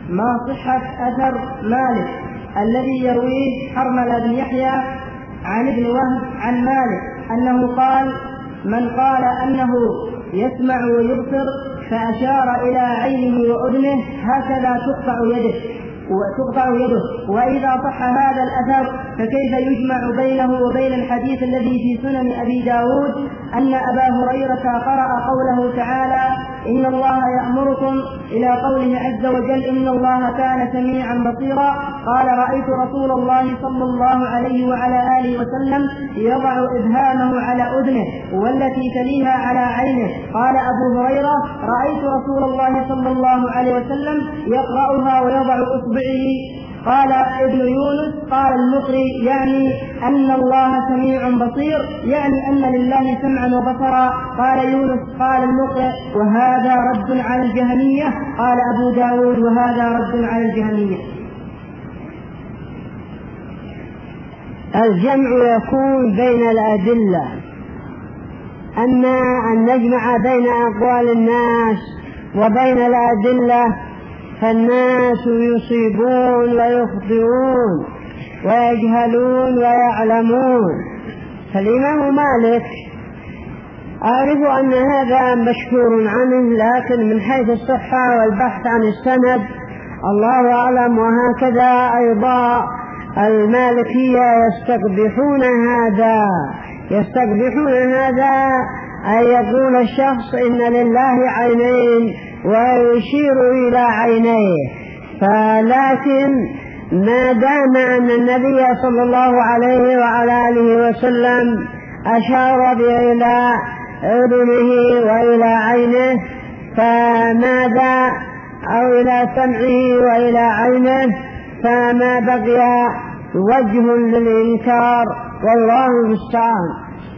ما صحة أثر مالك الذي يرويه حرملة بن يحيى عن ابن وهب عن مالك أنه قال: من قال أنه يسمع ويبصر فأشار إلى عينه وأذنه هكذا تقطع يده. وإذا صح هذا الأثر فكيف يجمع بينه وبين الحديث الذي في سنن أبي داود أن أبا هريرة قرأ قوله تعالى: إن الله يأمركم، إلى قوله عز وجل: إن الله كان سميعا بصيرا. قال: رأيت رسول الله صلى الله عليه وعلى آله وسلم يضع إبهامه على أذنه والتي تليها على عينه. قال أبو هريرة: رأيت رسول الله صلى الله عليه وسلم يقرأها ويضع إصبعه. قال ابن يونس: قال المقري: يعني أن الله سميع بصير، يعني أن لله سمعا وبصرا. قال يونس: قال المقري: وهذا رد على الجهمية. قال أبو داود: وهذا رد على الجهمية. الجمع يكون بين الأدلة، أما أن نجمع بين أقوال الناس وبين الأدلة فالناس يصيبون ويخطئون ويجهلون ويعلمون. فالإمام مالك أعرف أن هذا مشهور عنه، لكن من حيث الصحة والبحث عن السند الله أعلم. وهكذا أيضا المالكية يستقبحون هذا أن يقول الشخص إن لله عينين ويشير إلى عينيه. فلكن ما دام أن النبي صلى الله عليه وعلى آله وسلم أشار إلى أذنه وإلى عينه فماذا، أو إلى سمعه وإلى عينه، فما بقي وجه للإنكار، والله المستعان.